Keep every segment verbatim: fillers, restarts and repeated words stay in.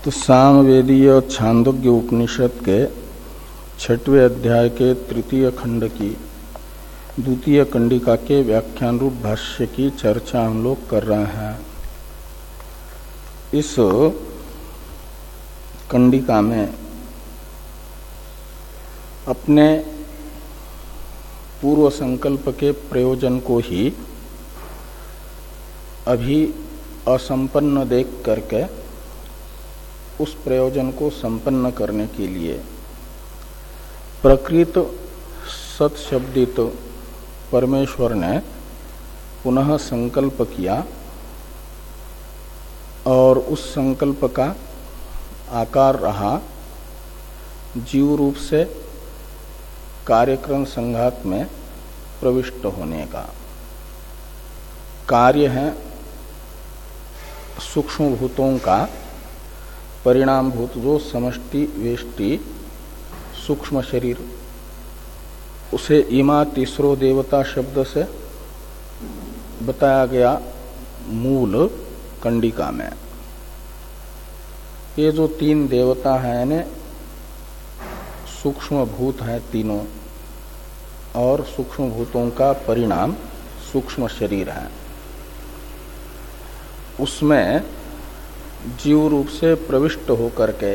तो सामवेदीय छांदोग्य उपनिषद के छठवें अध्याय के तृतीय खंड की द्वितीय कंडिका के व्याख्यान रूप भाष्य की चर्चा हम लोग कर रहे हैं। इस कंडिका में अपने पूर्व संकल्प के प्रयोजन को ही अभी असंपन्न देख करके उस प्रयोजन को संपन्न करने के लिए प्रकृत सत्शब्दित परमेश्वर ने पुनः संकल्प किया और उस संकल्प का आकार रहा जीव रूप से कार्यक्रम संघात में प्रविष्ट होने का। कार्य है सूक्ष्म भूतों का परिणाम भूत जो समष्टि वेष्टि सूक्ष्म शरीर, उसे इमा तीसरो देवता शब्द से बताया गया मूल कंडिका में। ये जो तीन देवता हैं ने सूक्ष्म भूत हैं तीनों, और सूक्ष्म भूतों का परिणाम सूक्ष्म शरीर है। उसमें जीव रूप से प्रविष्ट होकर के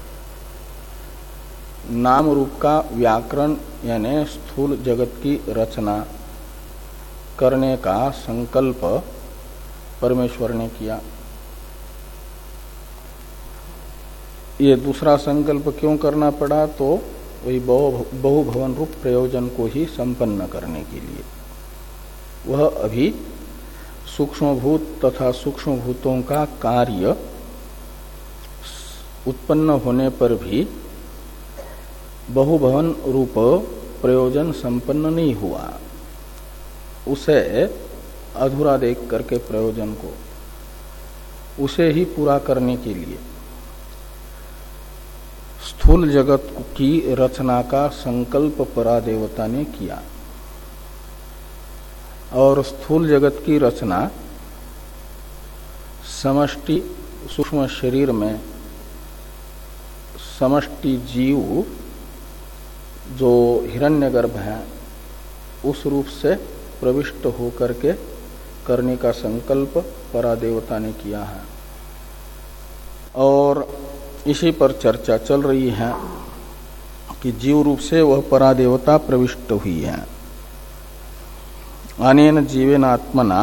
नाम रूप का व्याकरण यानी स्थूल जगत की रचना करने का संकल्प परमेश्वर ने किया। ये दूसरा संकल्प क्यों करना पड़ा? तो वही बहुभवन रूप प्रयोजन को ही संपन्न करने के लिए। वह अभी सूक्ष्मभूत तथा सूक्ष्म भूतों का कार्य उत्पन्न होने पर भी बहुभवन रूप प्रयोजन संपन्न नहीं हुआ। उसे अधूरा देख करके प्रयोजन को उसे ही पूरा करने के लिए स्थूल जगत की रचना का संकल्प परादेवता ने किया। और स्थूल जगत की रचना समष्टि सूक्ष्म शरीर में समष्टि जीव जो हिरण्यगर्भ है उस रूप से प्रविष्ट होकर के करने का संकल्प परादेवता ने किया है। और इसी पर चर्चा चल रही है कि जीव रूप से वह परादेवता प्रविष्ट हुई है। अनेन जीवेन आत्मना,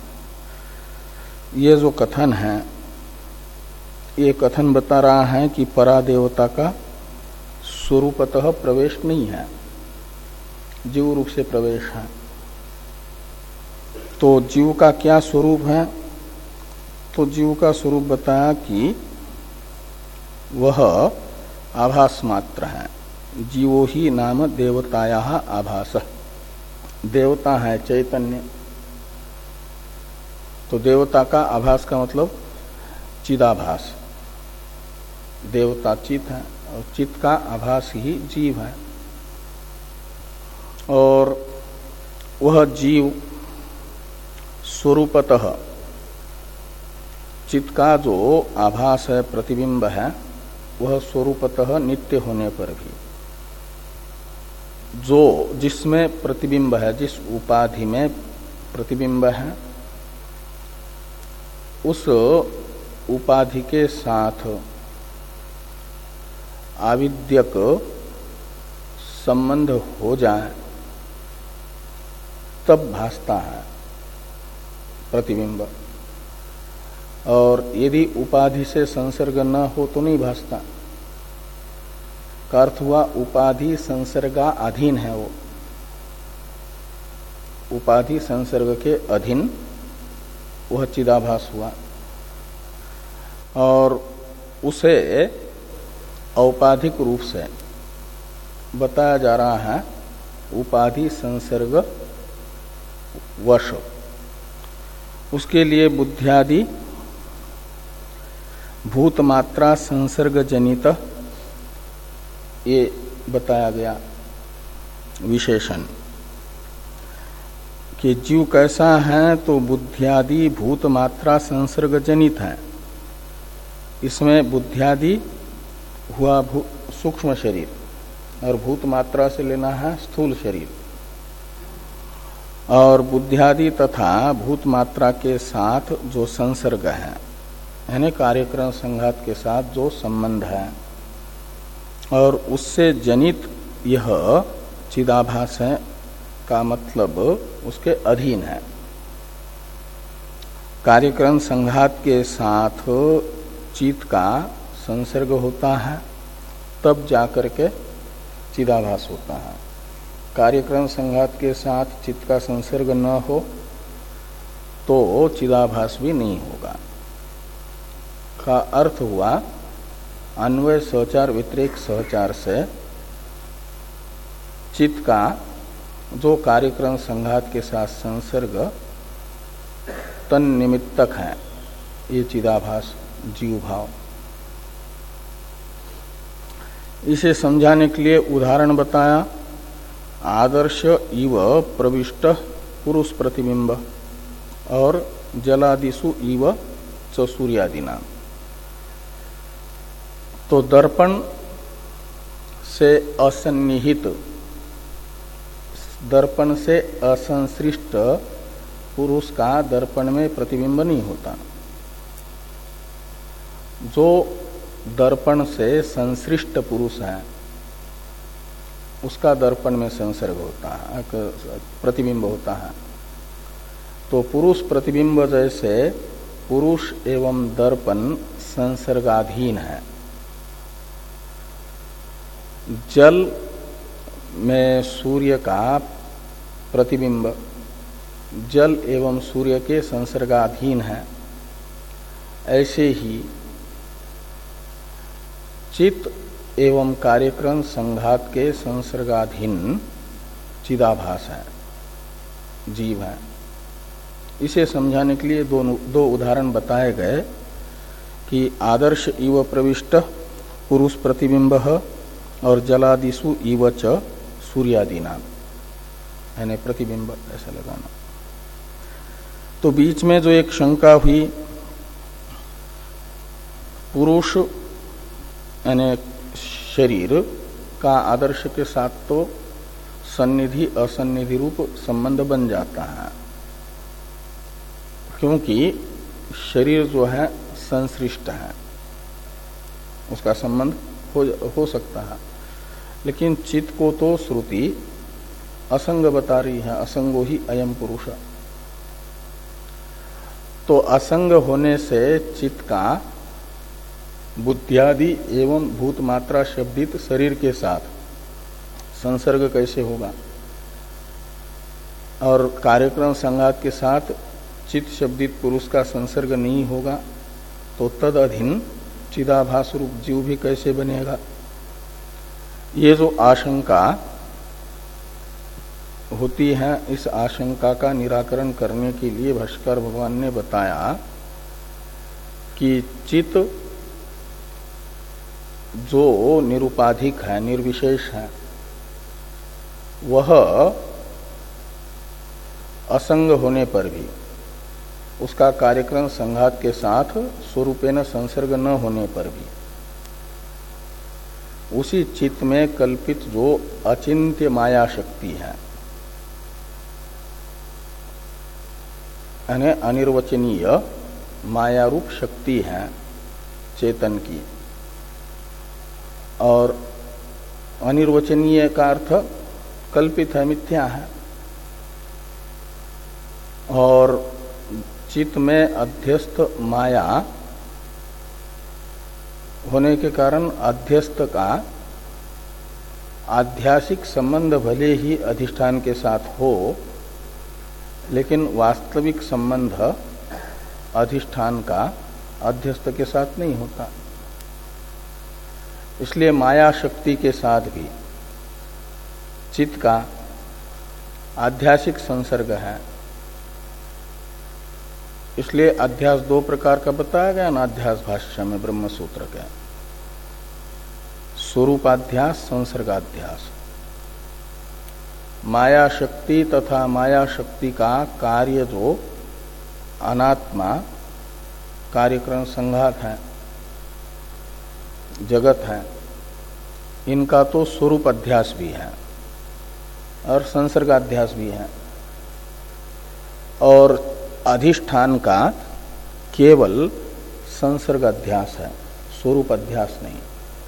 ये जो कथन है ये कथन बता रहा है कि परादेवता का स्वरूपतः प्रवेश नहीं है, जीव रूप से प्रवेश है। तो जीव का क्या स्वरूप है? तो जीव का स्वरूप बताया कि वह आभास मात्र है। जीवो ही नाम देवताया आभास, देवता है चैतन्य। तो देवता का आभास का मतलब चिदाभास, देवता चित है और चित का आभास ही जीव है। और वह जीव स्वरूपतः चित का जो आभास है प्रतिबिंब है वह स्वरूपतः नित्य होने पर भी जो जिसमें प्रतिबिंब है, जिस उपाधि में प्रतिबिंब है, उस उपाधि के साथ आविद्यक संबंध हो जाए तब भासता है प्रतिबिंब। और यदि उपाधि से संसर्ग न हो तो नहीं भासता। का अर्थ हुआ उपाधि संसर्गा अधीन है। वो उपाधि संसर्ग के अधीन वह चिदाभास हुआ। और उसे औपाधिक रूप से बताया जा रहा है उपाधि संसर्ग वश। उसके लिए बुद्धियादि भूत मात्रा संसर्ग जनित ये बताया गया विशेषण कि जीव कैसा है? तो बुद्धियादि भूत मात्रा संसर्ग जनित है। इसमें बुद्ध्यादि हुआ सूक्ष्म शरीर और भूत मात्रा से लेना है स्थूल शरीर, और बुद्ध्यादि तथा भूत मात्रा के साथ जो संसर्ग है यानी कार्यक्रम संघात के साथ जो संबंध है और उससे जनित यह चिदाभास है का मतलब उसके अधीन है। कार्यक्रम संघात के साथ चित्त का संसर्ग होता है तब जाकर के चिदाभास होता है। कार्यक्रम संघात के साथ चित्त का संसर्ग न हो तो चिदाभास भी नहीं होगा। का अर्थ हुआ अन्वय सहचार व्यतिरेक सहचार से चित्त का जो कार्यक्रम संघात के साथ संसर्ग तन निमित्तक है ये चिदाभास जीव भाव। इसे समझाने के लिए उदाहरण बताया, आदर्श इव प्रविष्ट पुरुष प्रतिबिंब और जलादिषु इव च सूर्यादिना। तो दर्पण से असन्निहित, दर्पण से असंश्लिष्ट पुरुष का दर्पण में प्रतिबिंब नहीं होता। जो दर्पण से संश्लिष्ट पुरुष है उसका दर्पण में संसर्ग होता है, प्रतिबिंब होता है। तो पुरुष प्रतिबिंब जैसे पुरुष एवं दर्पण संसर्गाधीन है। जल में सूर्य का प्रतिबिंब जल एवं सूर्य के संसर्गाधीन है, ऐसे ही चित्त एवं कार्यक्रम संघात के संसर्गाधीन चिदाभास है, जीव है। इसे समझाने के लिए दो, दो उदाहरण बताए गए कि आदर्श इव प्रविष्ट पुरुष प्रतिबिंब और जलादिषु इव च सूर्यादिना, यानी प्रतिबिंब ऐसा लगाना। तो बीच में जो एक शंका हुई, पुरुष यानी शरीर का आदर्श के साथ तो सन्निधि असन्निधि रूप संबंध बन जाता है, क्योंकि शरीर जो है संश्लिष्ट है, उसका संबंध हो, हो सकता है। लेकिन चित्त को तो श्रुति असंग बता रही है, असंगो ही अयम पुरुष। तो असंग होने से चित्त का बुद्ध्यादि एवं भूत मात्रा शब्दित शरीर के साथ संसर्ग कैसे होगा, और कार्यक्रम संघात के साथ चित्त शब्दित पुरुष का संसर्ग नहीं होगा तो तद अधीन चिदाभास रूप जीव भी कैसे बनेगा। ये जो आशंका होती है, इस आशंका का निराकरण करने के लिए भाष्कर भगवान ने बताया कि चित्त जो निरुपाधिक है, निर्विशेष है, वह असंग होने पर भी, उसका कार्यक्रम संघात के साथ स्वरूपेण संसर्ग न होने पर भी, उसी चित्त में कल्पित जो अचिंत्य माया शक्ति है, यानी अनिर्वचनीय माया रूप शक्ति है चेतन की, और अनिर्वचनीय का अर्थ कल्पित है, मिथ्या है। और चित्त में अध्यस्त माया होने के कारण अध्यस्त का आध्यासिक संबंध भले ही अधिष्ठान के साथ हो, लेकिन वास्तविक संबंध अधिष्ठान का अध्यस्त के साथ नहीं होता। इसलिए माया शक्ति के साथ भी चित्त का आध्यासिक संसर्ग है। इसलिए अध्यास दो प्रकार का बताया गया ना, अध्यास भाष्य में ब्रह्म सूत्र के, स्वरूपाध्यास, संसर्गाध्यास। माया शक्ति तथा माया शक्ति का कार्य जो अनात्मा कार्यक्रम संघात है, जगत है, इनका तो स्वरूप अध्यास भी है और संसर्गाध्यास भी है, और अधिष्ठान का केवल संसर्ग अध्यास है, स्वरूप अध्यास नहीं।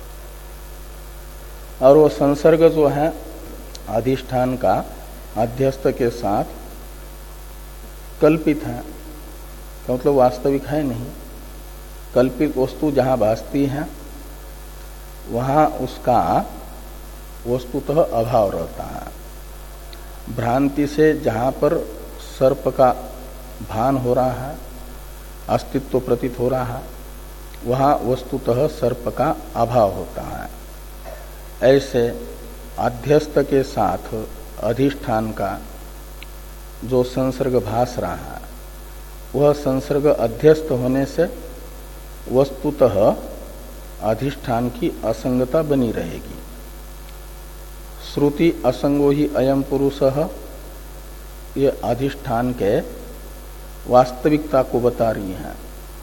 और वो संसर्ग जो है अधिष्ठान का अध्यस्त के साथ कल्पित है, मतलब वास्तविक है नहीं। कल्पित वस्तु जहाँ भासती है वहाँ उसका वस्तुतः अभाव रहता है। भ्रांति से जहाँ पर सर्प का भान हो रहा है, अस्तित्व प्रतीत हो रहा है, वहाँ वस्तुतः सर्प का अभाव होता है। ऐसे अध्यस्त के साथ अधिष्ठान का जो संसर्ग भास रहा है, वह संसर्ग अध्यस्त होने से वस्तुतः अधिष्ठान की असंगता बनी रहेगी। श्रुति असंगो ही अयम पुरुषः, ये अधिष्ठान के वास्तविकता को बता रही है।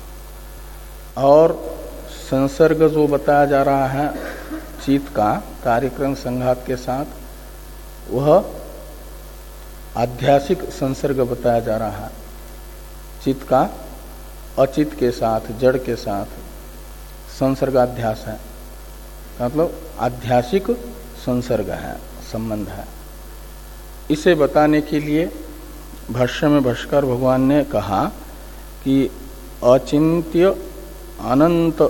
और संसर्ग जो बताया जा रहा है चित्त का कार्यक्रम संघात के साथ, वह आध्यासिक संसर्ग बताया जा रहा है। चित्त का अचित के साथ, जड़ के साथ संसर्गाध्यास है, मतलब आध्यासिक संसर्ग है, संबंध है। इसे बताने के लिए भाष्य में भाष्कर भगवान ने कहा कि अचिंत्य अनंत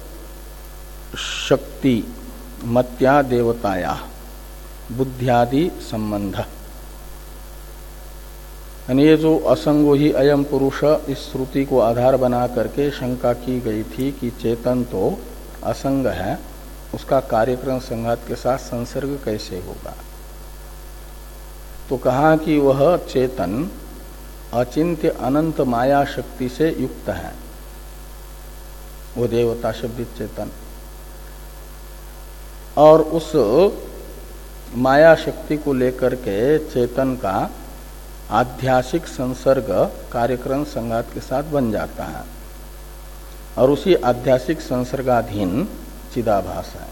शक्ति मत्या देवताया बुद्ध्यादि संबंध। ये जो असंगो ही अयम पुरुष, इस श्रुति को आधार बना करके शंका की गई थी कि चेतन तो असंग है, उसका कार्यक्रम संघात के साथ संसर्ग कैसे होगा। तो कहा कि वह चेतन अचिंत्य अनंत माया शक्ति से युक्त है, वो देवता शब्दित चेतन। और उस माया शक्ति को लेकर के चेतन का आध्यासिक संसर्ग कार्यक्रम संघात के साथ बन जाता है, और उसी आध्यासिक संसर्गाधीन चिदाभास है।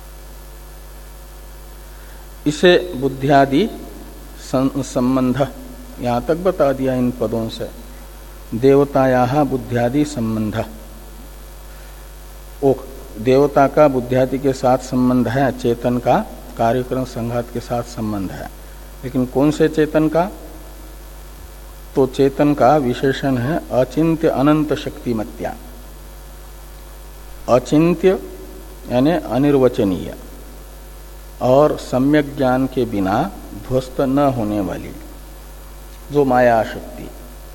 इसे बुद्धियादि संबंध यहाँ तक बता दिया इन पदों से। देवताया बुद्धियादि संबंध, ओ देवता का बुद्धियादि के साथ संबंध है, चेतन का कार्यक्रम संघात के साथ संबंध है। लेकिन कौन से चेतन का? तो चेतन का विशेषण है अचिंत्य अनंत शक्तिमत्या। अचिंत्य यानी अनिर्वचनीय और सम्यक ज्ञान के बिना ध्वस्त न होने वाली जो माया शक्ति,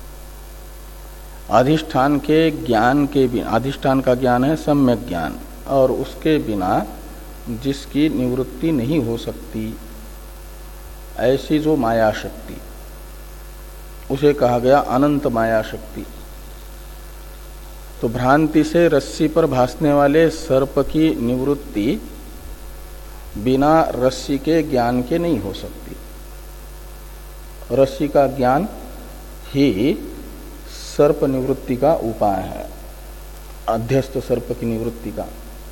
अधिष्ठान के ज्ञान के बिना, अधिष्ठान का ज्ञान है सम्यक ज्ञान, और उसके बिना जिसकी निवृत्ति नहीं हो सकती, ऐसी जो माया शक्ति, उसे कहा गया अनंत माया शक्ति। तो भ्रांति से रस्सी पर भासने वाले सर्प की निवृत्ति बिना रस्सी के ज्ञान के नहीं हो सकती। रस्सी का ज्ञान ही सर्प निवृत्ति का उपाय है, अध्यस्त सर्प की निवृत्ति का।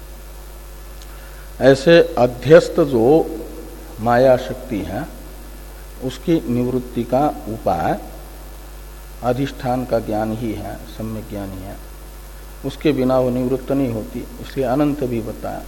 ऐसे अध्यस्त जो माया शक्ति है, उसकी निवृत्ति का उपाय अधिष्ठान का ज्ञान ही है, सम्यक ज्ञान ही है। उसके बिना वो निवृत्त नहीं होती, इसलिए अनंत भी बताया।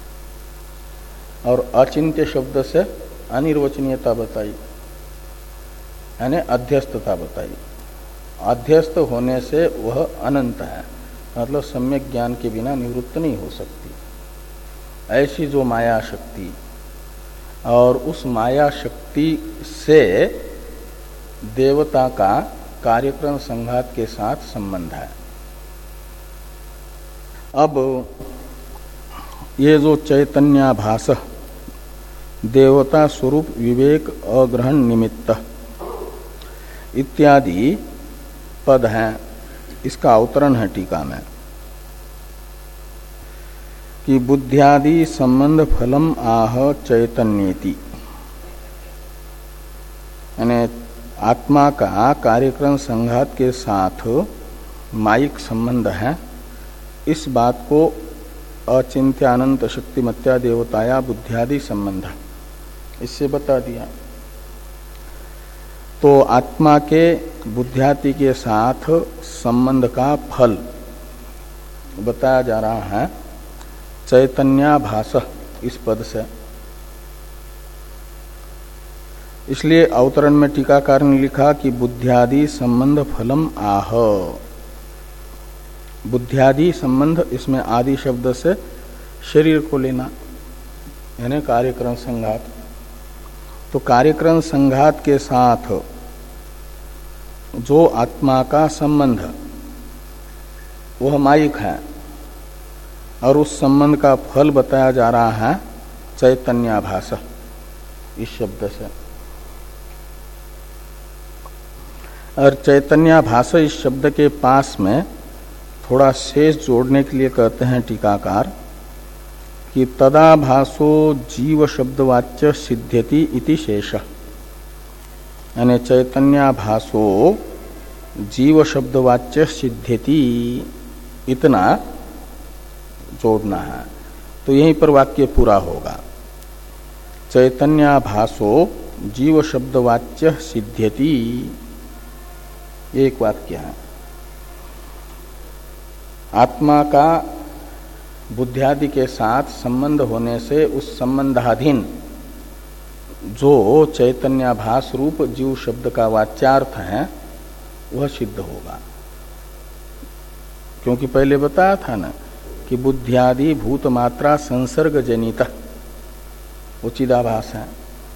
और अचिंत्य शब्द से अनिर्वचनीयता बताई, यानी अध्यस्तता बताई। अध्यस्त होने से वह अनंत है, मतलब सम्यक ज्ञान के बिना निवृत्त नहीं हो सकती। ऐसी जो माया शक्ति, और उस माया शक्ति से देवता का कार्यक्रम संघात के साथ संबंध है। अब ये जो चैतन्याभास देवता स्वरूप विवेक अग्रहण निमित्त इत्यादि पद हैं, इसका अवतरण है टीका में कि बुद्ध्यादि संबंध फलम आह चैतन्येति, यानी आत्मा का कार्यक्रम संघात के साथ मायिक संबंध है, इस बात को अचिंत्यानंत शक्तिमत्या देवताया बुद्धियादि संबंध, इससे बता दिया। तो आत्मा के बुद्धियादि के साथ संबंध का फल बताया जा रहा है चैतन्याभास इस पद से। इसलिए अवतरण में टीकाकार ने लिखा कि बुद्धियादि संबंध फलम आह। बुद्धियादि संबंध, इसमें आदि शब्द से शरीर को लेना, यानी कार्यक्रम संघात। तो कार्यक्रम संघात के साथ जो आत्मा का संबंध वह मायिक है, और उस संबंध का फल बताया जा रहा है चैतन्याभास इस शब्द से। और चैतन्याभास इस शब्द के पास में थोड़ा शेष जोड़ने के लिए कहते हैं टीकाकार कि तदाभासो जीव शब्दवाच्य सिद्ध्यति इति शेष, यानी चैतन्याभासो जीव शब्दवाच्य सिद्ध्यति, इतना जोड़ना है। तो यहीं पर वाक्य पूरा होगा। चैतन्याभासो जीव शब्दवाच्य सिद्ध्यति, एक वाक्य है। आत्मा का बुद्धियादि के साथ संबंध होने से उस संबंधाधीन जो चैतन्याभास रूप जीव शब्द का वाच्यार्थ है वह सिद्ध होगा। क्योंकि पहले बताया था ना कि बुद्धियादि भूत मात्रा संसर्ग जनित वो चिदाभास है।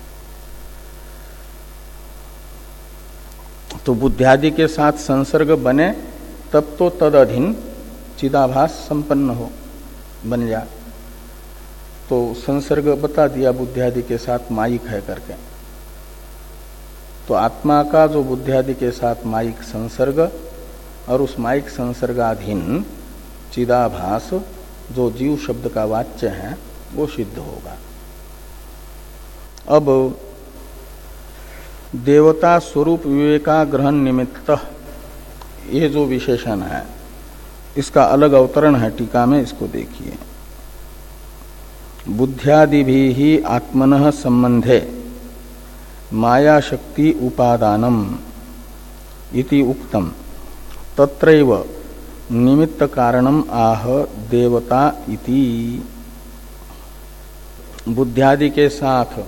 तो बुद्धियादि के साथ संसर्ग बने तब तो तद अधीन चिदाभास संपन्न हो, बन जा। तो संसर्ग बता दिया बुद्धियादि के साथ मायिक है करके। तो आत्मा का जो बुद्धियादि के साथ मायिक संसर्ग और उस मायिक संसर्गाधीन चिदाभास जो जीव शब्द का वाच्य है वो सिद्ध होगा। अब देवता स्वरूप विवेका ग्रहण निमित्त, ये जो विशेषण है इसका अलग अवतरण है टीका में, इसको देखिए। बुद्ध्यादि भी ही आत्मनः संबंधे माया शक्ति उपादानम इति उक्तम तत्रैव निमित्त कारणम आह देवता इति। बुद्ध्यादि के साथ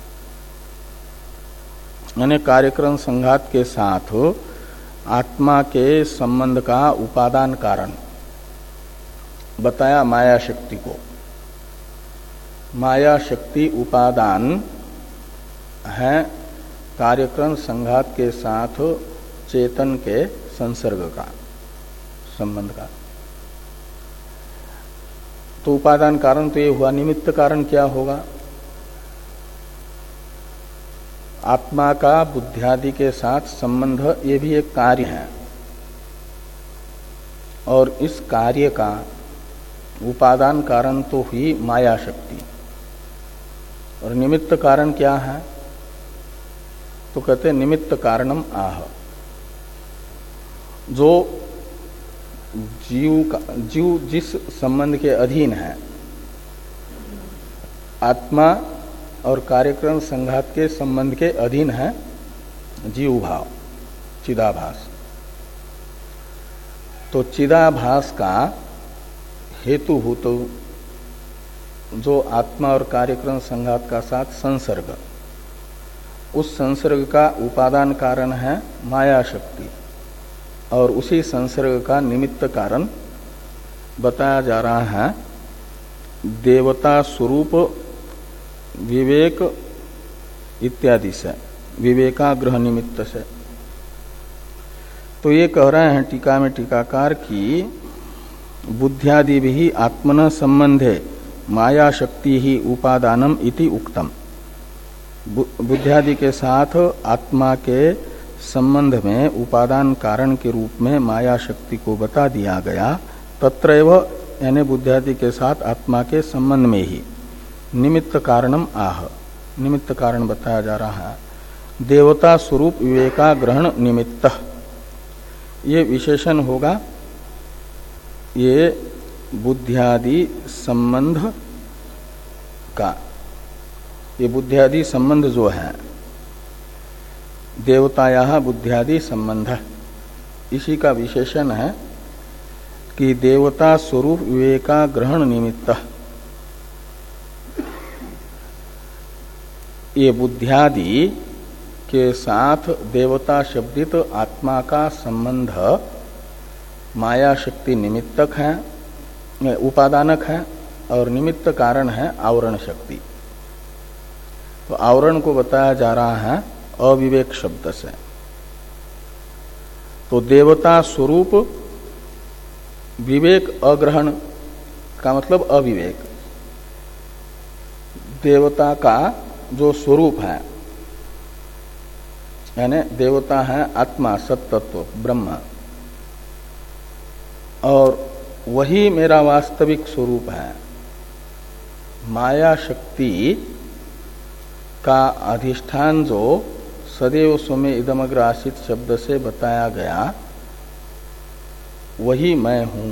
यानी कार्यक्रम संघात के साथ आत्मा के संबंध का उपादान कारण बताया माया शक्ति को। माया शक्ति उपादान है कार्यक्रम संघात के साथ चेतन के संसर्ग का, संबंध का। तो उपादान कारण तो ये हुआ। निमित्त कारण क्या होगा? आत्मा का बुद्धियादि के साथ संबंध, ये भी एक कार्य है, और इस कार्य का उपादान कारण तो हुई माया शक्ति। और निमित्त कारण क्या है? तो कहते निमित्त कारणम आह। जो जीव का, जीव जिस संबंध के अधीन है, आत्मा और कार्यक्रम संघात के संबंध के अधीन है जीव भाव, चिदाभास। तो चिदाभास का हेतुभूत जो आत्मा और कार्यक्रम संघात का साथ संसर्ग, उस संसर्ग का उपादान कारण है माया शक्ति, और उसी संसर्ग का निमित्त कारण बताया जा रहा है देवता स्वरूप विवेक इत्यादि से, विवेकाग्रह निमित्त से। तो ये कह रहे हैं टीका में टीकाकार की बुद्ध्यादि भी आत्मन संबंधे माया शक्ति ही उपादानम इति उक्तम। बुद्ध्यादि के साथ आत्मा के संबंध में उपादान कारण के रूप में माया शक्ति को बता दिया गया। तत्रैव यानी बुद्ध्यादि के साथ आत्मा के संबंध में ही निमित्त कारणम आह, निमित्त कारण बताया जा रहा है। देवता स्वरूप विवेका ग्रहण निमित्त, ये विशेषण होगा। ये बुद्ध्यादि संबंध का, ये बुद्धियादि संबंध जो है देवताया बुद्धियादि संबंध, इसी का विशेषण है कि देवता स्वरूप विवेका ग्रहण निमित्त, ये बुद्धियादि के साथ देवता शब्दित आत्मा का संबंध माया शक्ति निमित्तक है, उपादानक है, और निमित्त कारण है आवरण शक्ति। तो आवरण को बताया जा रहा है अविवेक शब्द से। तो देवता स्वरूप विवेक अग्रहण का मतलब अविवेक, देवता का जो स्वरूप है, यानी देवता है आत्मा सत्तत्व ब्रह्म, और वही मेरा वास्तविक स्वरूप है। माया शक्ति का अधिष्ठान जो सदैव स्वमे इदमग्र आसित शब्द से बताया गया, वही मैं हूं।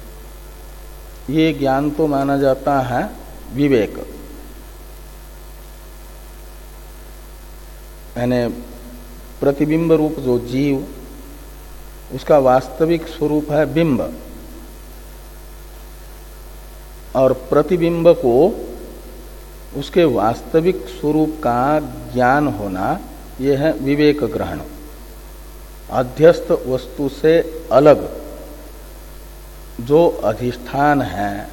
ये ज्ञान तो माना जाता है विवेक, यानी प्रतिबिंब रूप जो जीव, उसका वास्तविक स्वरूप है बिंब, और प्रतिबिंब को उसके वास्तविक स्वरूप का ज्ञान होना, यह है विवेक ग्रहण। अध्यस्त वस्तु से अलग जो अधिष्ठान है,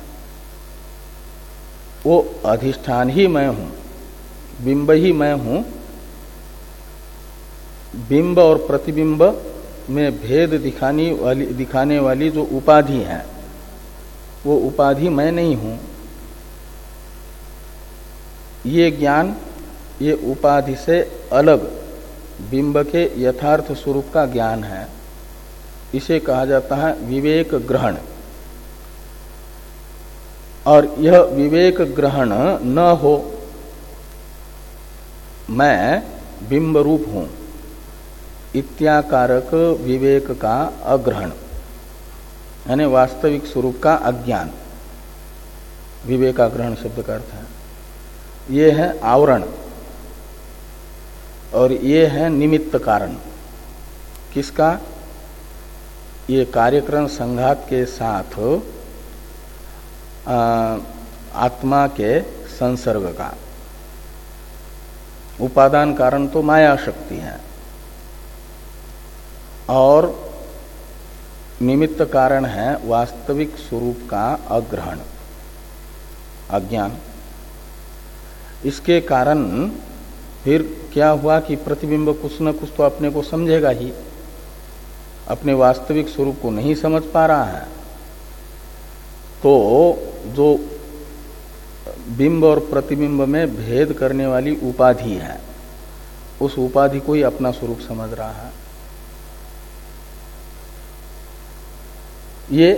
वो अधिष्ठान ही मैं हूं, बिंब ही मैं हूं। बिंब और प्रतिबिंब में भेद दिखाने वाली दिखाने वाली जो उपाधि है, वो उपाधि मैं नहीं हूं। ये ज्ञान, ये उपाधि से अलग बिंब के यथार्थ स्वरूप का ज्ञान है। इसे कहा जाता है विवेक ग्रहण। और यह विवेक ग्रहण न हो, मैं बिंब रूप हूं, इत्याकारक विवेक का अग्रहण, यानी वास्तविक स्वरूप का अज्ञान, विवेकाग्रहण शब्द का अर्थ है। ये है आवरण, और ये है निमित्त कारण। किसका? ये कार्यक्रम संघात के साथ आ, आत्मा के संसर्ग का। उपादान कारण तो माया शक्ति है, और निमित्त कारण है वास्तविक स्वरूप का अग्रहण, अज्ञान। इसके कारण फिर क्या हुआ कि प्रतिबिंब कुछ न कुछ तो अपने को समझेगा ही, अपने वास्तविक स्वरूप को नहीं समझ पा रहा है। तो जो बिंब और प्रतिबिंब में भेद करने वाली उपाधि है, उस उपाधि को ही अपना स्वरूप समझ रहा है। ये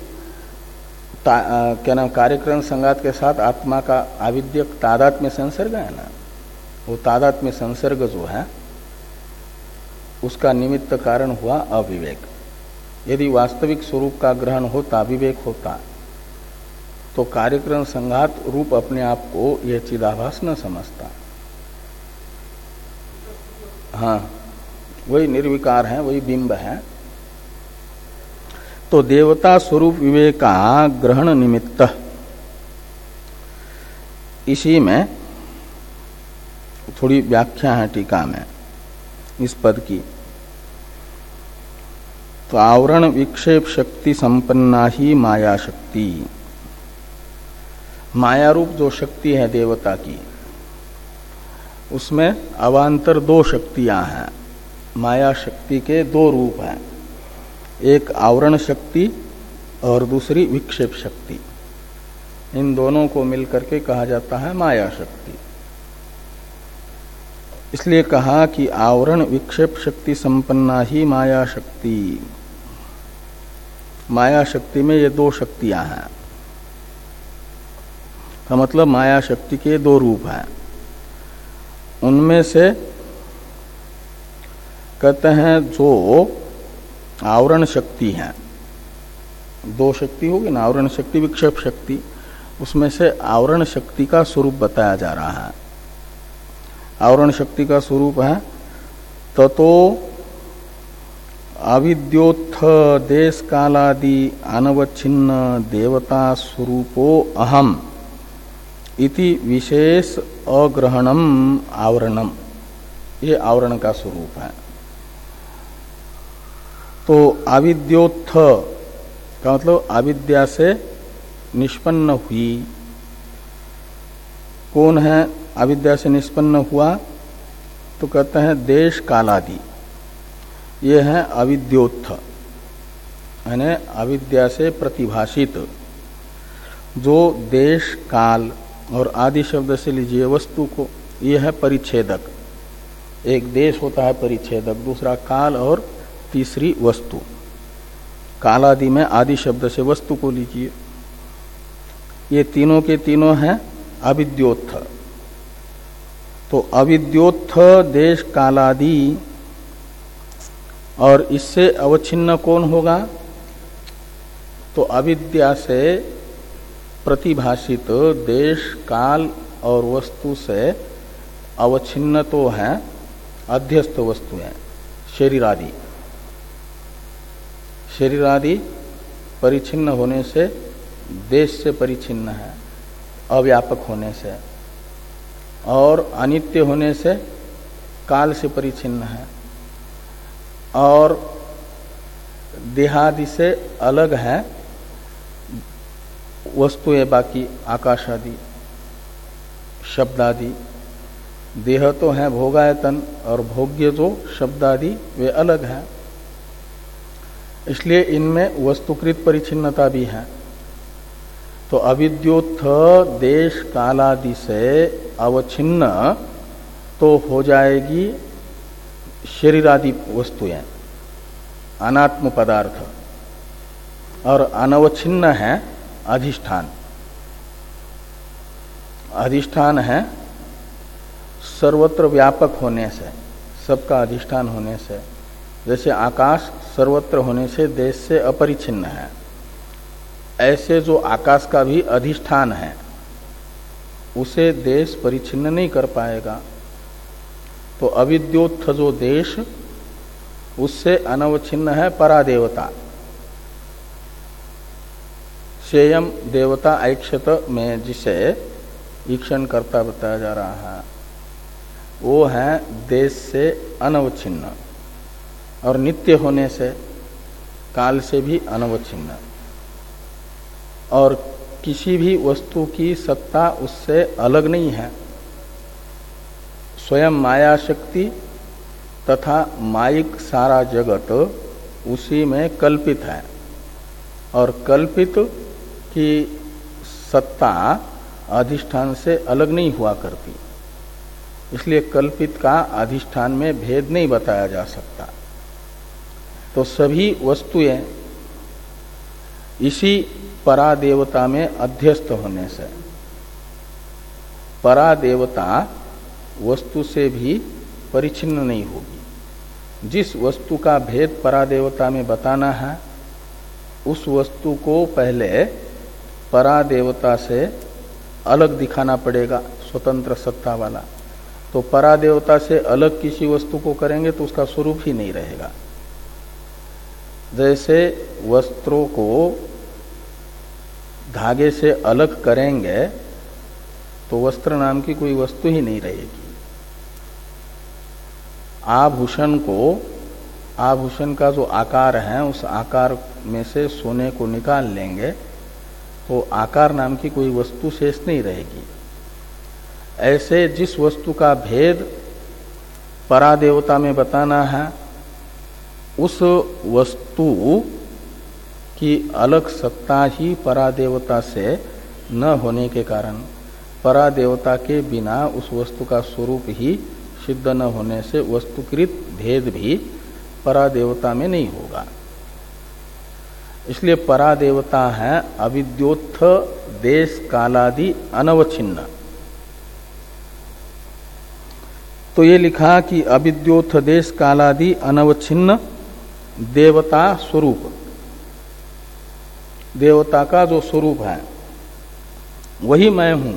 क्या नाम कार्यक्रम संघात के साथ आत्मा का आविद्यक तादात्म्य संसर्ग है ना, वो तादात्म्य संसर्ग जो है उसका निमित्त कारण हुआ अविवेक। यदि वास्तविक स्वरूप का ग्रहण होता, विवेक होता, तो कार्यक्रम संघात रूप अपने आप को यह चिदाभास न समझता। हाँ, वही निर्विकार है, वही बिंब है। तो देवता स्वरूप विवेका ग्रहण निमित्त, इसी में थोड़ी व्याख्या है टीका में इस पद की। तो आवरण विक्षेप शक्ति संपन्ना ही माया शक्ति, माया रूप जो शक्ति है देवता की, उसमें अवान्तर दो शक्तियां हैं। माया शक्ति के दो रूप हैं, एक आवरण शक्ति और दूसरी विक्षेप शक्ति। इन दोनों को मिलकर के कहा जाता है माया शक्ति। इसलिए कहा कि आवरण विक्षेप शक्ति संपन्ना ही माया शक्ति। माया शक्ति में ये दो शक्तियां हैं, का मतलब माया शक्ति के दो रूप हैं। उनमें से कहते हैं जो आवरण शक्ति है, दो शक्ति होगी ना, आवरण शक्ति विक्षेप शक्ति। उसमें से आवरण शक्ति का स्वरूप बताया जा रहा है। आवरण शक्ति का स्वरूप है ततो अविद्योत्थ देश कालादि अनवच्छिन्न देवता स्वरूपो अहम इति विशेष अग्रहणम आवरणम, ये आवरण का स्वरूप है। तो अविद्योत्थ का मतलब अविद्या से निष्पन्न हुई। कौन है अविद्या से निष्पन्न हुआ? तो कहते हैं देश कालादि, ये है अविद्योत्थ, यानी अविद्या से प्रतिभाषित जो देश काल और आदि शब्द से लीजिए वस्तु को, ये है परिच्छेदक। एक देश होता है परिच्छेदक, दूसरा काल और तीसरी वस्तु। कालादि में आदि शब्द से वस्तु को लीजिए, ये तीनों के तीनों हैं अविद्योत्थ। तो अविद्योत्थ देश कालादि, और इससे अवच्छिन्न कौन होगा? तो अविद्या से प्रतिभाषित देश काल और वस्तु से अवच्छिन्न तो है अध्यस्थ वस्तुएं, शरीर आदि। शरीर आदि परिच्छिन्न होने से देश से परिच्छिन्न है, अव्यापक होने से, और अनित्य होने से काल से परिच्छिन्न है, और देहादि से अलग है वस्तुएं बाकी, आकाश आदि, शब्द आदि। देह तो है भोगायतन, और भोग्य जो शब्द आदि वे अलग है, इसलिए इनमें वस्तुकृत परिच्छिन्नता भी है। तो अविद्योत्थ देश कालादि से अवच्छिन्न तो हो जाएगी शरीर आदि वस्तुएं, अनात्म पदार्थ, और अनवच्छिन्न है अधिष्ठान। अधिष्ठान है सर्वत्र व्यापक होने से, सबका अधिष्ठान होने से। जैसे आकाश सर्वत्र होने से देश से अपरिच्छिन्न है, ऐसे जो आकाश का भी अधिष्ठान है उसे देश परिच्छिन्न नहीं कर पाएगा। तो अविद्योत्थ जो देश, उससे अनवच्छिन्न है परादेवता। सेयम देवता ऐक्षत में जिसे ईक्षण करता बताया जा रहा है, वो है देश से अनवच्छिन्न, और नित्य होने से काल से भी अनवच्छिन्न, और किसी भी वस्तु की सत्ता उससे अलग नहीं है। स्वयं माया शक्ति तथा माइक सारा जगत उसी में कल्पित है, और कल्पित की सत्ता अधिष्ठान से अलग नहीं हुआ करती, इसलिए कल्पित का अधिष्ठान में भेद नहीं बताया जा सकता। तो सभी वस्तुएं इसी परादेवता में अध्यस्त होने से, परादेवता वस्तु से भी परिच्छिन्न नहीं होगी। जिस वस्तु का भेद परादेवता में बताना है, उस वस्तु को पहले परादेवता से अलग दिखाना पड़ेगा, स्वतंत्र सत्ता वाला। तो परादेवता से अलग किसी वस्तु को करेंगे तो उसका स्वरूप ही नहीं रहेगा। जैसे वस्त्रों को धागे से अलग करेंगे तो वस्त्र नाम की कोई वस्तु ही नहीं रहेगी। आभूषण को, आभूषण का जो आकार है उस आकार में से सोने को निकाल लेंगे तो आकार नाम की कोई वस्तु शेष नहीं रहेगी। ऐसे जिस वस्तु का भेद परादेवता में बताना है, उस वस्तु की अलग सत्ता ही परादेवता से न होने के कारण, परादेवता के बिना उस वस्तु का स्वरूप ही सिद्ध न होने से वस्तुकृत भेद भी परादेवता में नहीं होगा। इसलिए परादेवता है अविद्योत्थ देश कालादि अनवच्छिन्न। तो ये लिखा कि अविद्योत्थ देश कालादि अनवच्छिन्न देवता स्वरूप, देवता का जो स्वरूप है वही मैं हूं,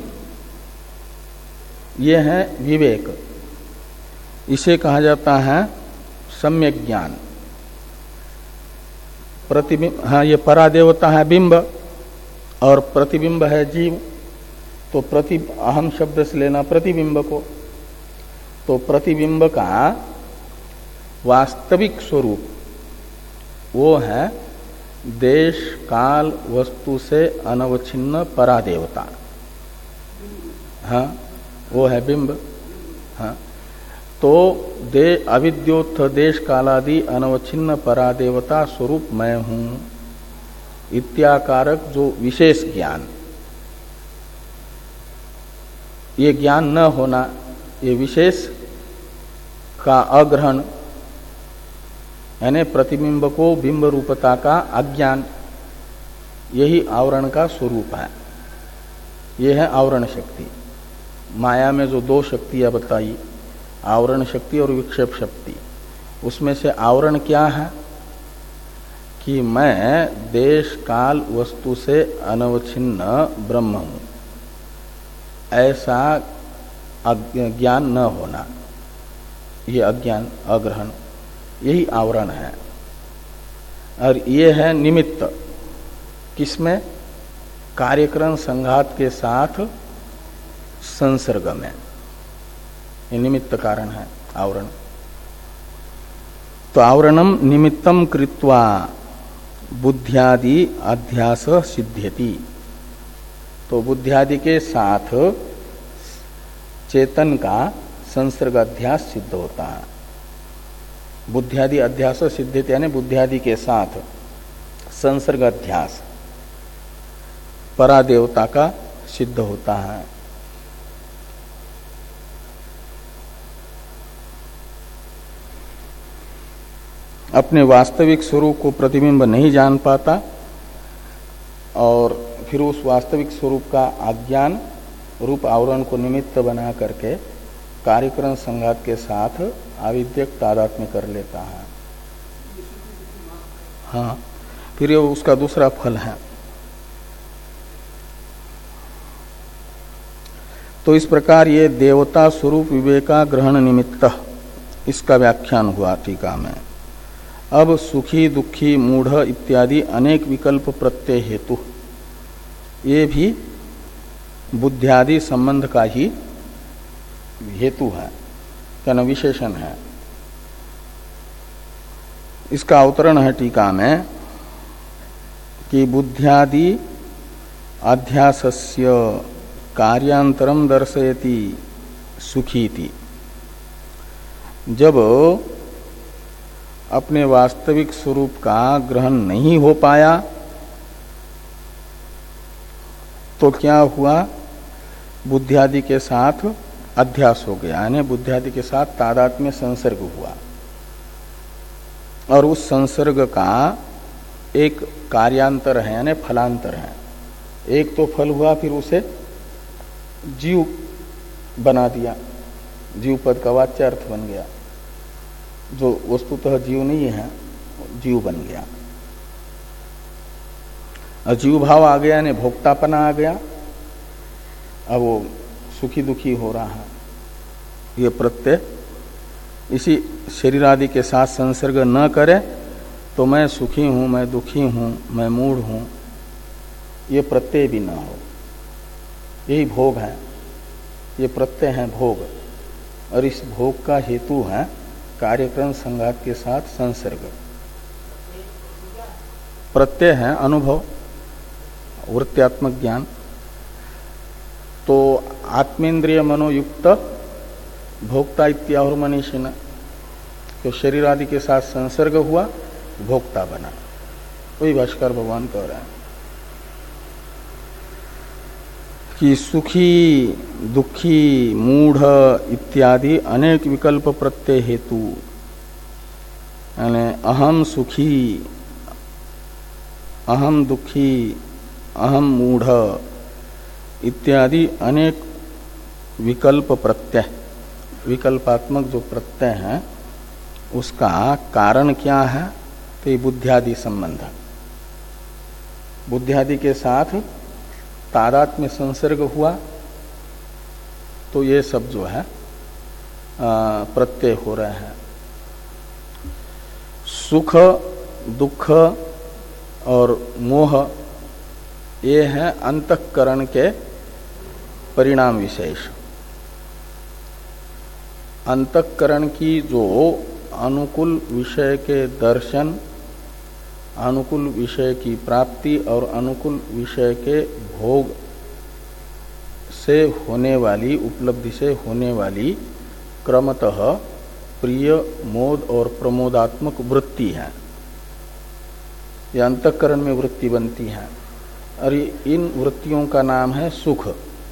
ये है विवेक। इसे कहा जाता है सम्यक ज्ञान। प्रतिबिंब, हाँ, ये परादेवता है बिंब और प्रतिबिंब है जीव। तो प्रति अहम शब्द से लेना प्रतिबिंब को। तो प्रतिबिंब का वास्तविक स्वरूप वो है देश काल वस्तु से अनवच्छिन्न परादेवता। हाँ, वो है बिंब। हाँ, तो दे अविद्योत्थ देश कालादि अनवच्छिन्न परादेवता स्वरूप मैं हूं इत्याकारक जो विशेष ज्ञान, ये ज्ञान न होना, ये विशेष का अग्रहण, यानी प्रतिबिंब को बिंब रूपता का अज्ञान, यही आवरण का स्वरूप है। यह है आवरण शक्ति। माया में जो दो शक्तियां बताई, आवरण शक्ति और विक्षेप शक्ति, उसमें से आवरण क्या है कि मैं देश काल वस्तु से अनवच्छिन्न ब्रह्म हूं, ऐसा ज्ञान न होना, ये अज्ञान अग्रहण, यही आवरण है। और ये है निमित्त, किसमें? कार्यक्रम संघात के साथ संसर्ग में, ये निमित्त कारण है आवरण। तो आवरणम निमित्तम कृत्वा बुद्ध्यादि अध्यास सिद्ध्यति। तो बुद्ध्यादि के साथ चेतन का संसर्ग अध्यास सिद्ध होता है। बुद्ध्यादि अध्यास सिद्ध्यति यानी बुद्ध्यादि के साथ संसर्ग अध्यास परादेवता का सिद्ध होता है। अपने वास्तविक स्वरूप को प्रतिबिंब नहीं जान पाता और फिर उस वास्तविक स्वरूप का अज्ञान रूप आवरण को निमित्त बना करके कार्यक्रम संघात के साथ आविद्यक तादात्म्य कर लेता है। हाँ, फिर ये उसका दूसरा फल है। तो इस प्रकार ये देवता स्वरूप विवेका ग्रहण निमित्त, इसका व्याख्यान हुआ टीका में। अब सुखी दुखी मूढ़ इत्यादि अनेक विकल्प प्रत्यय हेतु, ये भी बुद्ध्यादि संबंध का ही हेतु है, क्या विशेषण है। इसका अवतरण है टीका में कि बुद्ध्यादि अध्यासस्य कार्यांतरम दर्शयति सुखीति। जब अपने वास्तविक स्वरूप का ग्रहण नहीं हो पाया तो क्या हुआ? बुद्ध्यादि के साथ अध्यास हो गया, यानी बुद्ध्यादि के साथ तादात्म्य संसर्ग हुआ और उस संसर्ग का एक कार्यांतर है यानी फलांतर है। एक तो फल हुआ, फिर उसे जीव बना दिया, जीव पद का वाच्य अर्थ बन गया, जो वस्तुतः जीव नहीं है जीव बन गया। अजीव भाव आ गया यानी भोक्तापना आ गया, अब वो सुखी दुखी हो रहा है। ये प्रत्यय इसी शरीर आदि के साथ संसर्ग न करे तो मैं सुखी हूं, मैं दुखी हूं, मैं मूढ़ हूं, ये प्रत्यय भी न हो। यही भोग है, ये प्रत्यय है भोग, और इस भोग का हेतु है कार्यक्रम संघात के साथ संसर्ग। प्रत्यय है अनुभव, वृत्त्यात्मक ज्ञान। तो आत्मेंद्रिय मनोयुक्त भोक्ता इत्याहुर मनीषिण, तो शरीर आदि के साथ संसर्ग हुआ, भोक्ता बना। वही भाष्कर भगवान कह रहे हैं कि सुखी दुखी मूढ़ इत्यादि अनेक विकल्प प्रत्यय हेतु, यानी अहम सुखी, अहम दुखी, अहम मूढ़ इत्यादि अनेक विकल्प प्रत्यय, विकल्पात्मक जो प्रत्यय है उसका कारण क्या है? तो ये बुद्ध्यादि संबंध, बुद्ध्यादि के साथ तादात्म्य संसर्ग हुआ तो ये सब जो है प्रत्यय हो रहे हैं। सुख दुख और मोह ये हैं अंतःकरण के परिणाम विशेष। अंतःकरण की जो अनुकूल विषय के दर्शन, अनुकूल विषय की प्राप्ति और अनुकूल विषय के भोग से होने वाली, उपलब्धि से होने वाली क्रमतः प्रिय मोद और प्रमोदात्मक वृत्ति है। यह अंतःकरण में वृत्ति बनती है और इन वृत्तियों का नाम है सुख।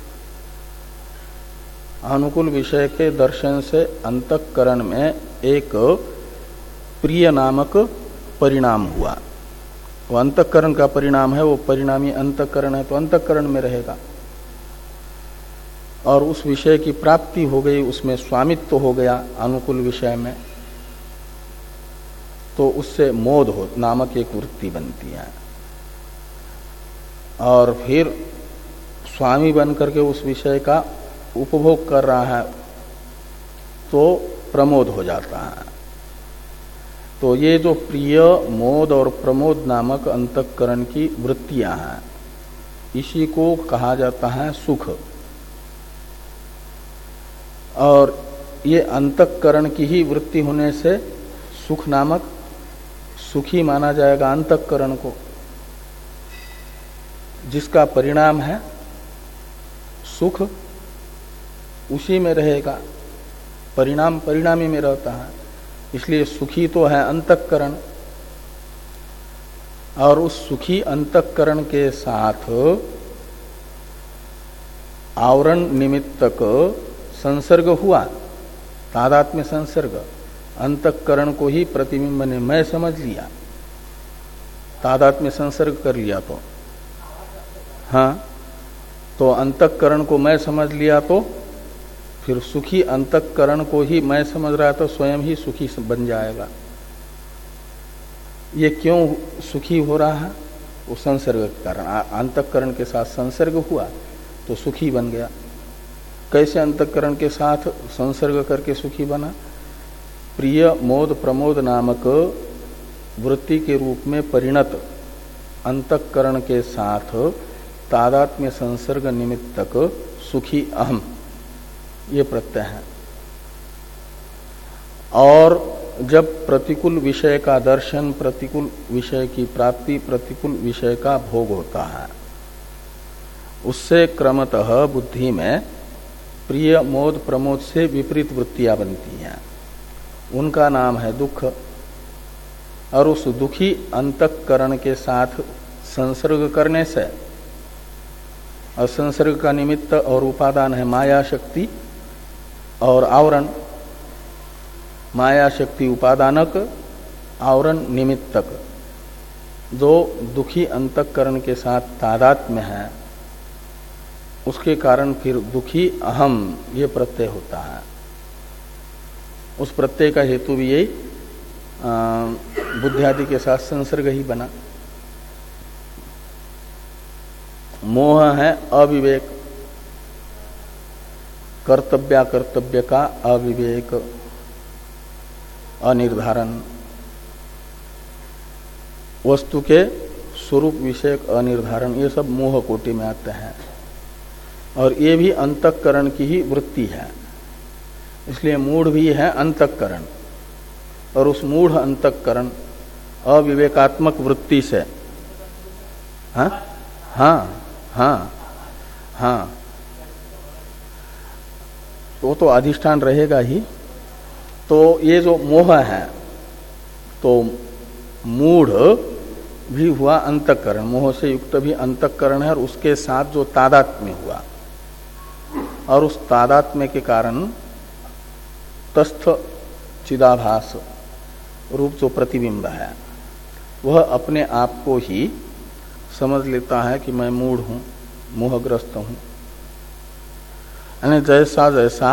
अनुकूल विषय के दर्शन से अंतःकरण में एक प्रिय नामक परिणाम हुआ। वो अंतःकरण का परिणाम है, वो परिणामी अंतःकरण है तो अंतःकरण में रहेगा। और उस विषय की प्राप्ति हो गई, उसमें स्वामित्व तो हो गया अनुकूल विषय में, तो उससे मोद हो नामक एक वृत्ति बनती है। और फिर स्वामी बन करके उस विषय का उपभोग कर रहा है तो प्रमोद हो जाता है। तो ये जो प्रिय मोद और प्रमोद नामक अंतःकरण की वृत्तियां हैं, इसी को कहा जाता है सुख। और ये अंतःकरण की ही वृत्ति होने से सुख नामक सुखी माना जाएगा अंतःकरण को, जिसका परिणाम है सुख, उसी में रहेगा। परिणाम परिणामी में रहता है, इसलिए सुखी तो है अंतःकरण। और उस सुखी अंतःकरण के साथ आवरण निमित्तक संसर्ग हुआ, तादात्म्य संसर्ग। अंतःकरण को ही प्रतिबिंब ने मैं समझ लिया, तादात्म्य संसर्ग कर लिया तो हाँ, तो अंतःकरण को मैं समझ लिया तो फिर सुखी अंतःकरण को ही मैं समझ रहा तो स्वयं ही सुखी बन जाएगा। ये क्यों सुखी हो रहा है? वो संसर्ग के कारण। अंतःकरण के साथ संसर्ग हुआ तो सुखी बन गया। कैसे अंतःकरण के साथ संसर्ग करके सुखी बना? प्रिय मोद प्रमोद नामक वृत्ति के रूप में परिणत अंतःकरण के साथ तादात्म्य संसर्ग निमित्तक सुखी अहम, ये प्रत्यय है। और जब प्रतिकूल विषय का दर्शन, प्रतिकूल विषय की प्राप्ति, प्रतिकूल विषय का भोग होता है, उससे क्रमतः बुद्धि में प्रिय मोद प्रमोद से विपरीत वृत्तियां बनती हैं, उनका नाम है दुख। और उस दुखी अंतःकरण के साथ संसर्ग करने से, और संसर्ग का निमित्त और उपादान है माया शक्ति और आवरण। माया शक्ति उपादानक, आवरण निमित्तक, जो दुखी अंतःकरण के साथ तादात्म्य है, उसके कारण फिर दुखी अहम ये प्रत्यय होता है। उस प्रत्यय का हेतु भी यही बुद्धि आदि के साथ संसर्ग ही बना। मोह है अविवेक, कर्तव्य कर्तव्य का अविवेक, अनिर्धारण, वस्तु के स्वरूप विषयक अनिर्धारण, ये सब मोह कोटि में आते हैं। और ये भी अंतःकरण की ही वृत्ति है, इसलिए मूढ़ भी है अंतःकरण। और उस मूढ़ अंतःकरण अविवेकात्मक वृत्ति से हाँ हाँ हाँ हाँ वो तो अधिष्ठान रहेगा ही। तो ये जो मोह है, तो मूढ़ भी हुआ अंतःकरण, मोह से युक्त भी अंतःकरण है, और उसके साथ जो तादात्म्य हुआ, और उस तादात्म्य के कारण तस्थ चिदाभास रूप जो प्रतिबिंब है, वह अपने आप को ही समझ लेता है कि मैं मूढ़ हूं, मोहग्रस्त हूं। यानी जैसा जैसा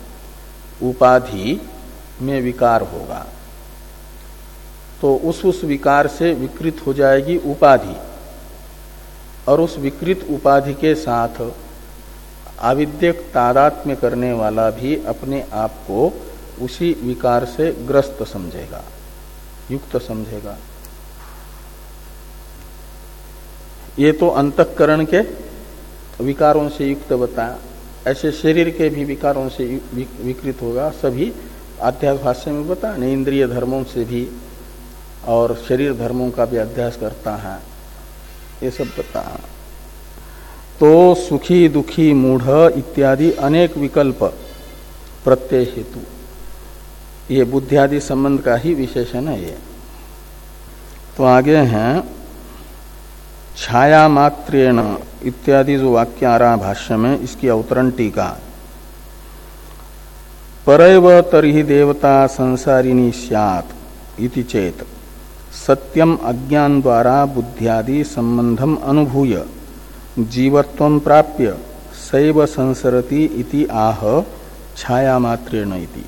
उपाधि में विकार होगा, तो उस उस विकार से विकृत हो जाएगी उपाधि। और उस विकृत उपाधि के साथ आविद्यक तादात्म्य करने वाला भी अपने आप को उसी विकार से ग्रस्त समझेगा, युक्त समझेगा। ये तो अंतःकरण के विकारों से युक्त बताया। ऐसे शरीर के भी विकारों से विकृत होगा, सभी अध्यास भाष्य में बता। इंद्रिय धर्मों से भी और शरीर धर्मों का भी अध्यास करता है, ये सब बता। तो सुखी दुखी मूढ़ इत्यादि अनेक विकल्प प्रत्यय हेतु, ये बुद्धियादि संबंध का ही विशेषण है ये। तो आगे हैं छाया मात्रेण इत्यादि जो वाक्य आ रहा भाष्य में, इसकी अवतरण टीका। परैव तर्हि देवता संसारिणी स्यात् इति चेत सत्यम अज्ञान द्वारा बुद्ध्यादि संबंधम अनुभूय जीवत्वं प्राप्य सैव संसरति इति आह छाया मात्रेण इति।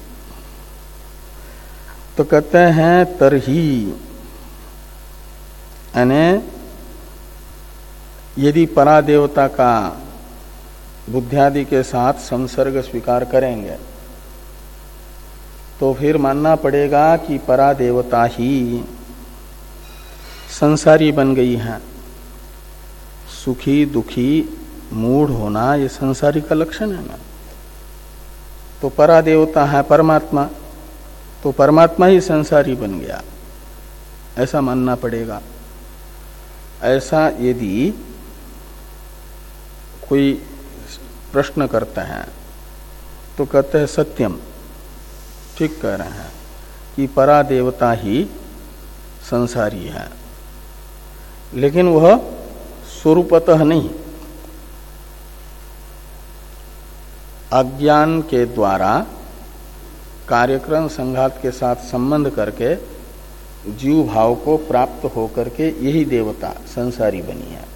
तो कहते हैं तरही, यानी यदि परादेवता का बुद्ध्यादि के साथ संसर्ग स्वीकार करेंगे तो फिर मानना पड़ेगा कि परादेवता ही संसारी बन गई है। सुखी दुखी मूढ़ होना ये संसारी का लक्षण है ना। तो परादेवता है परमात्मा, तो परमात्मा ही संसारी बन गया, ऐसा मानना पड़ेगा। ऐसा यदि कोई प्रश्न करता है तो कहते हैं सत्यम, ठीक कह रहे हैं कि परादेवता ही संसारी है, लेकिन वह स्वरूपतः नहीं, अज्ञान के द्वारा कार्यक्रम संघात के साथ संबंध करके जीव भाव को प्राप्त होकर के यही देवता संसारी बनी है।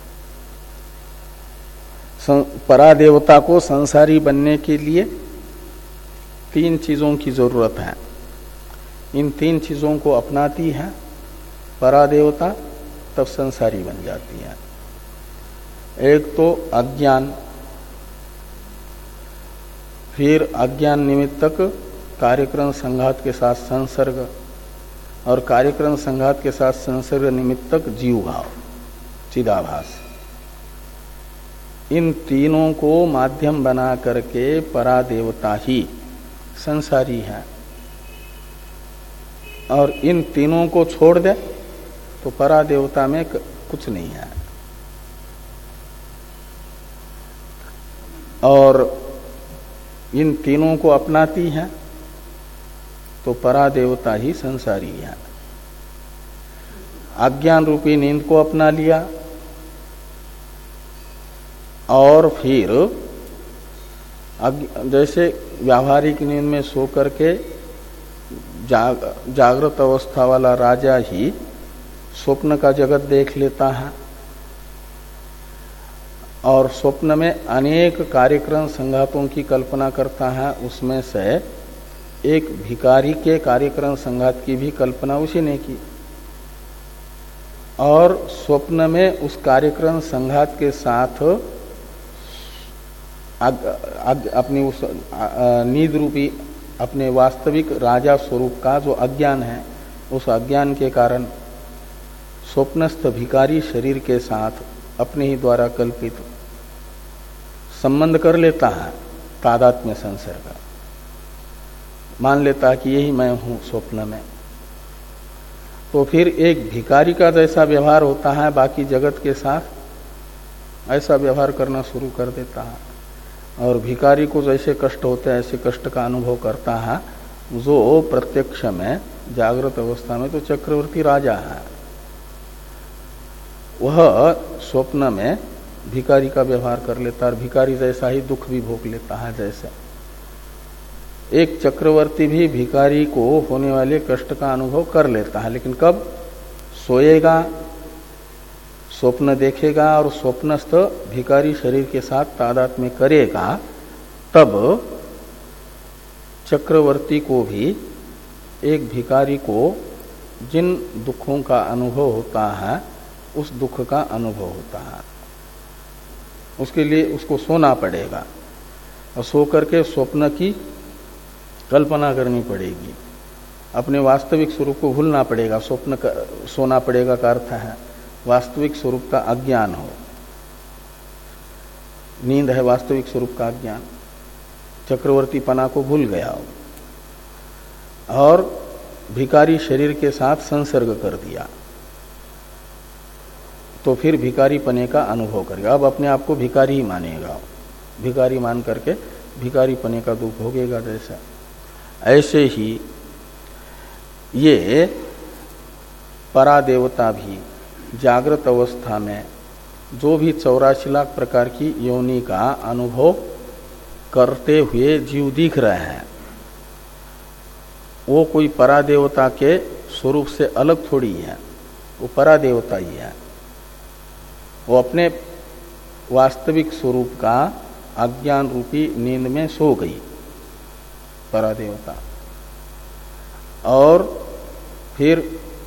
परादेवता को संसारी बनने के लिए तीन चीजों की जरूरत है। इन तीन चीजों को अपनाती है परादेवता, तब संसारी बन जाती है। एक तो अज्ञान, फिर अज्ञान निमित्तक कार्यक्रम संघात के साथ संसर्ग, और कार्यक्रम संघात के साथ संसर्ग निमित्तक जीव भाव चिदाभास। इन तीनों को माध्यम बना करके परादेवता ही संसारी है, और इन तीनों को छोड़ दे तो परादेवता में कुछ नहीं है। और इन तीनों को अपनाती है तो परादेवता ही संसारी है। अज्ञान रूपी नींद को अपना लिया और फिर जैसे व्यावहारिक नींद में सो करके जाग, जागृत अवस्था वाला राजा ही स्वप्न का जगत देख लेता है, और स्वप्न में अनेक कार्यक्रम संघातों की कल्पना करता है। उसमें से एक भिखारी के कार्यक्रम संघात की भी कल्पना उसी ने की, और स्वप्न में उस कार्यक्रम संघात के साथ अग, अग, अपनी उस नींद रूपी अपने वास्तविक राजा स्वरूप का जो अज्ञान है, उस अज्ञान के कारण स्वप्नस्थ भिखारी शरीर के साथ अपने ही द्वारा कल्पित संबंध कर लेता है, तादात्म्य संसर्ग मान लेता है कि यही मैं हूं स्वप्न में। तो फिर एक भिखारी का जैसा व्यवहार होता है बाकी जगत के साथ, ऐसा व्यवहार करना शुरू कर देता है, और भिखारी को जैसे कष्ट होते हैं ऐसे कष्ट का अनुभव करता है जो प्रत्यक्ष में जागृत अवस्था में तो चक्रवर्ती राजा है, वह स्वप्न में भिखारी का व्यवहार कर लेता है, और भिखारी जैसा ही दुख भी भोग लेता है। जैसे एक चक्रवर्ती भी भिखारी को होने वाले कष्ट का अनुभव कर लेता है, लेकिन कब? सोएगा, स्वप्न देखेगा और स्वप्नस्थ भिखारी शरीर के साथ तादात्म्य करेगा, तब चक्रवर्ती को भी एक भिखारी को जिन दुखों का अनुभव होता है उस दुख का अनुभव होता है। उसके लिए उसको सोना पड़ेगा और सो करके स्वप्न की कल्पना करनी पड़ेगी, अपने वास्तविक स्वरूप को भूलना पड़ेगा। स्वप्न सोना पड़ेगा का अर्थ है वास्तविक स्वरूप का अज्ञान हो। नींद है वास्तविक स्वरूप का अज्ञान, चक्रवर्ती पना को भूल गया हो और भिखारी शरीर के साथ संसर्ग कर दिया तो फिर भिखारी पने का अनुभव करेगा। अब अपने आप को भिखारी ही मानेगा, भिखारी मान करके भिखारी पने का दुख भोगेगा। जैसा ऐसे ही ये परादेवता भी जागृत अवस्था में जो भी चौरासी लाख प्रकार की योनि का अनुभव करते हुए जीव दिख रहे हैं, वो कोई परादेवता के स्वरूप से अलग थोड़ी है, वो परादेवता ही है। वो अपने वास्तविक स्वरूप का अज्ञान रूपी नींद में सो गई परादेवता, और फिर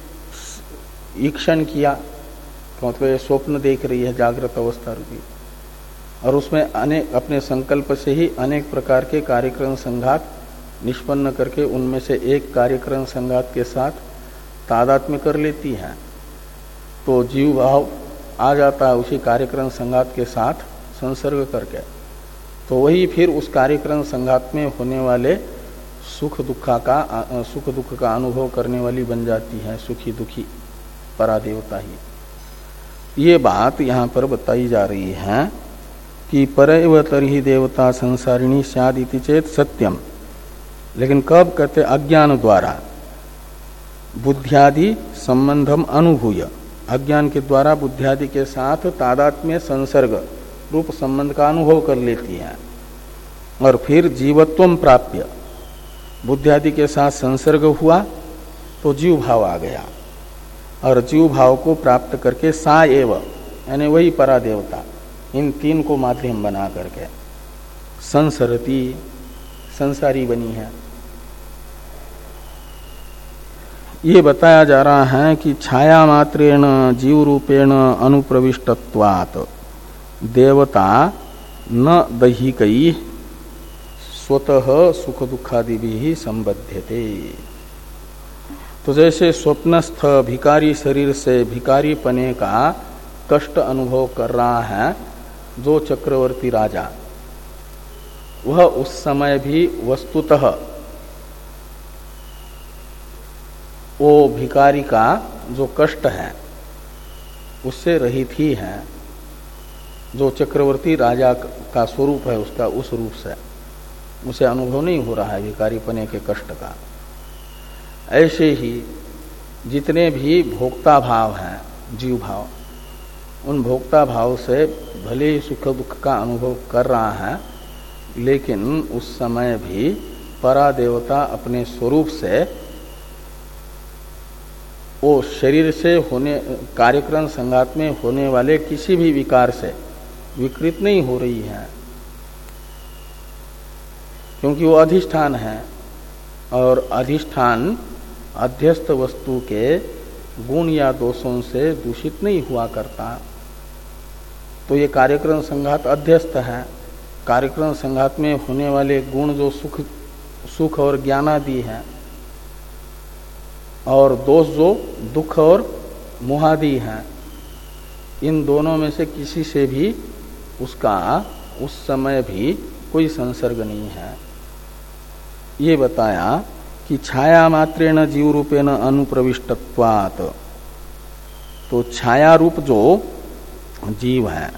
ईक्षण किया, मतलब ये स्वप्न देख रही है जागृत अवस्था रूपी, और उसमें अनेक अपने संकल्प से ही अनेक प्रकार के कार्यक्रम संघात निष्पन्न करके उनमें से एक कार्यक्रम संघात के साथ तादात्म्य कर लेती है, तो जीव भाव आ जाता है उसी कार्यक्रम संघात के साथ संसर्ग करके। तो वही फिर उस कार्यक्रम संघात में होने वाले सुख दुखा का सुख दुख का अनुभव करने वाली बन जाती है, सुखी दुखी परादेवता ही। ये बात यहाँ पर बताई जा रही है कि परैव तर्हि देवता संसारिणी स्याद् इति चेत सत्यम, लेकिन कब कहते अज्ञान द्वारा बुद्ध्यादि संबंधम अनुभूय, अज्ञान के द्वारा बुद्ध्यादि के साथ तादात्म्य संसर्ग रूप संबंध का अनुभव कर लेती है, और फिर जीवत्वम प्राप्य, बुद्ध्यादि के साथ संसर्ग हुआ तो जीव भाव आ गया, और जीव भाव को प्राप्त करके सा एव यानी वही परादेवता इन तीन को माध्यम बना करके संसरती संसारी बनी है। ये बताया जा रहा है कि छाया मात्रेण जीव रूपेण अनुप्रविष्टत्वात् देवता न दैहिकै स्वतः सुख दुखादि भी संबध्यते। तो जैसे स्वप्नस्थ भिकारी शरीर से भिकारी पने का कष्ट अनुभव कर रहा है जो चक्रवर्ती राजा, वह उस समय भी वस्तुतः वो भिकारी का जो कष्ट है उससे रहित ही है, जो चक्रवर्ती राजा का स्वरूप है उसका उस रूप से उसे अनुभव नहीं हो रहा है भिकारी पने के कष्ट का। ऐसे ही जितने भी भोक्ता भाव हैं जीव भाव, उन भोक्ता भाव से भले ही सुख दुख का अनुभव कर रहा है, लेकिन उस समय भी परादेवता अपने स्वरूप से वो शरीर से होने कार्यक्रम संघात में होने वाले किसी भी विकार से विकृत नहीं हो रही है, क्योंकि वो अधिष्ठान है और अधिष्ठान अध्यस्त वस्तु के गुण या दोषों से दूषित नहीं हुआ करता। तो ये कार्यक्रम संघात अध्यस्त है, कार्यक्रम संघात में होने वाले गुण जो सुख सुख और ज्ञानादि है, और दोष जो दुख और मोहादि हैं, इन दोनों में से किसी से भी उसका उस समय भी कोई संसर्ग नहीं है। ये बताया कि छाया मात्रेण जीव रूपेण अनुप्रविष्टत्वात्, तो छाया रूप जो जीव है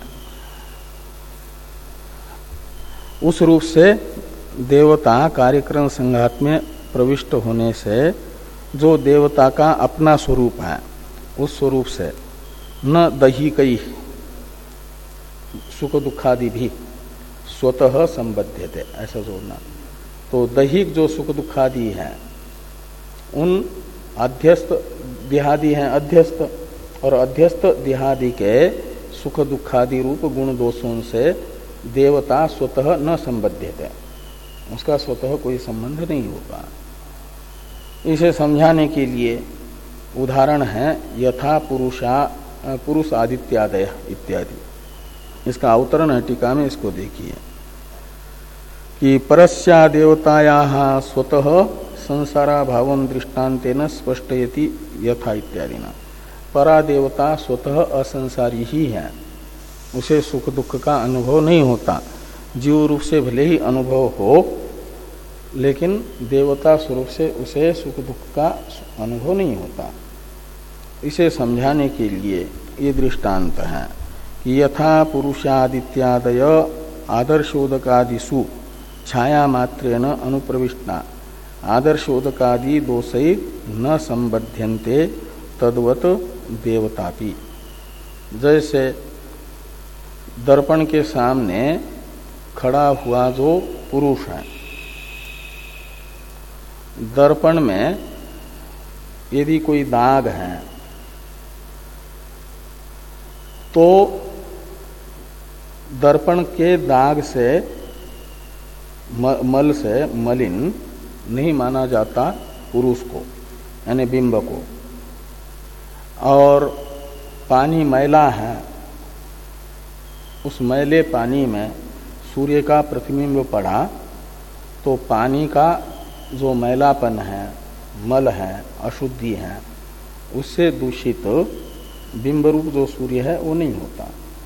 उस रूप से देवता कार्यक्रम संघात में प्रविष्ट होने से जो देवता का अपना स्वरूप है उस स्वरूप से न दैहिकै सुख दुखादि भी स्वतः संबध्यते, ऐसा जोड़ना। तो दैहिक जो सुख दुखादि है उन अध्यस्त देहादि हैं अध्यस्त, और अध्यस्त देहादि के सुख दुखादि रूप गुण दोषों से देवता स्वतः न संबध्यते, उसका स्वतः कोई संबंध नहीं होगा। इसे समझाने के लिए उदाहरण है यथा पुरुषा पुरुष आदित्यादय इत्यादि। इसका अवतरण है टीका में, इसको देखिए कि परस्या देवतायाः स्वतः संसारा भावम दृष्टांतेन स्पष्टयति यथा इत्यादि ना। परा देवता स्वतः असंसारी ही है, उसे सुख दुख का अनुभव नहीं होता। जीव रूप से भले ही अनुभव हो, लेकिन देवता स्वरूप से उसे सुख दुख का अनुभव नहीं होता। इसे समझाने के लिए ये दृष्टांत है कि यथा पुरुषादित्यादय आदर्शोदकादिषु छाया मात्रेण अनुप्रविष्टा आदर्शोदकादि दोषै न संबध्यन्ते तद्वत देवतापि। जैसे दर्पण के सामने खड़ा हुआ जो पुरुष है, दर्पण में यदि कोई दाग है तो दर्पण के दाग से मल से मलिन नहीं माना जाता पुरुष को, यानी बिंब को। और पानी मैला है, उस मैले पानी में सूर्य का प्रतिबिंब पड़ा तो पानी का जो मैलापन है, मल है, अशुद्धि है, उससे दूषित बिंब रूप जो सूर्य है वो नहीं होता।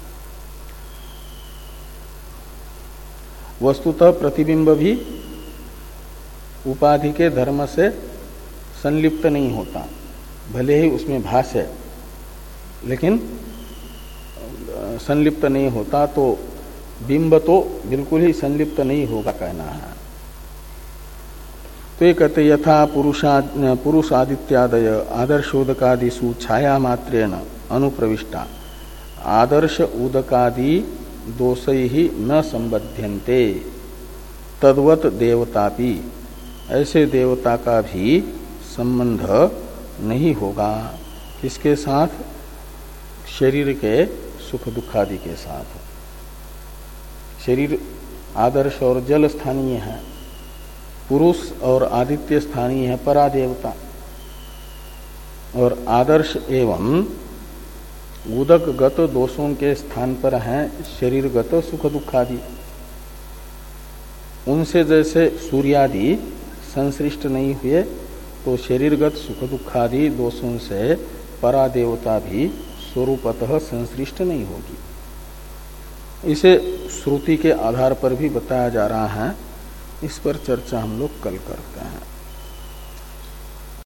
वस्तुतः प्रतिबिंब भी उपाधि के धर्म से संलिप्त नहीं होता, भले ही उसमें भाष्य, लेकिन संलिप्त नहीं होता। तो बिंब तो बिल्कुल ही संलिप्त नहीं होगा कहना है। तो ये कहते यथा पुरुषा पुरुष आदित्यादय आदर्शोदकादिषु छाया मात्रेण अनुप्रविष्टा आदर्श उदकादि दोषै ही न संबध्यन्ते तद्वत देवतापि। ऐसे देवता का भी संबंध नहीं होगा, किसके साथ? शरीर के सुख दुखादि के साथ। शरीर आदर्श और जल स्थानीय है, पुरुष और आदित्य स्थानीय है परा देवता। और आदर्श एवं उदकगत दोषों के स्थान पर हैं शरीरगत सुख दुखादि। उनसे जैसे सूर्यादि संश्लिष्ट नहीं हुए, तो शरीरगत सुख दुखादि दोषों से परा देवता भी स्वरूपतः संश्लिष्ट नहीं होगी। इसे श्रुति के आधार पर भी बताया जा रहा है। इस पर चर्चा हम लोग कल करते हैं।